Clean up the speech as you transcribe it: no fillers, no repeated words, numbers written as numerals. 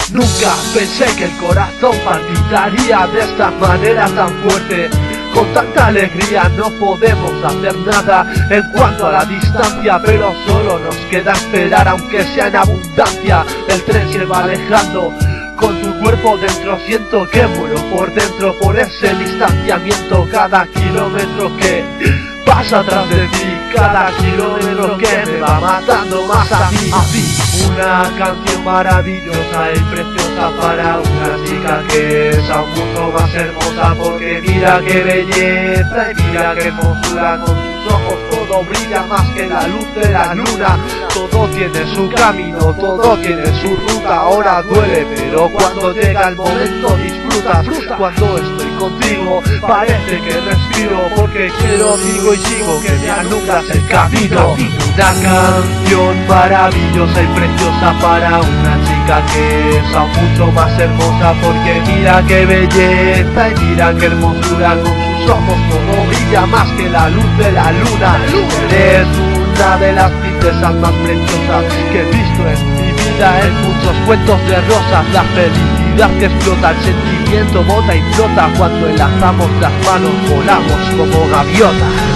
Nunca pensé que el corazón palpitaría de esta manera tan fuerte. Con tanta alegría no podemos hacer nada en cuanto a la distancia, pero solo nos queda esperar, aunque sea en abundancia. El tren se va alejando, con tu cuerpo dentro siento que muero por dentro por ese distanciamiento. Cada kilómetro que pasa atrás de ti, cada kilómetro que me va matando más a mí. Una canción maravillosa y preciosa para una chica que es aún mucho más hermosa, porque mira qué belleza y mira qué hermosura, con sus ojos todo brilla más que la luz de la luna. Todo tiene su camino, todo tiene su ruta. Ahora duele, pero cuando llega el momento disfrutas. Cuando estoy contigo parece que respiro, porque quiero, digo y sigo, que me alumbras el camino. Una canción maravillosa y preciosa para una chica que es aún mucho más hermosa, porque mira qué belleza y mira qué hermosura, con sus ojos todo brilla más que la luz de la luna. Eres una de las princesas más preciosas que he visto en mi vida, en muchos cuentos de rosas. La felicidad que explota, el sentimiento bota y flota, cuando enlazamos las manos volamos como gaviotas.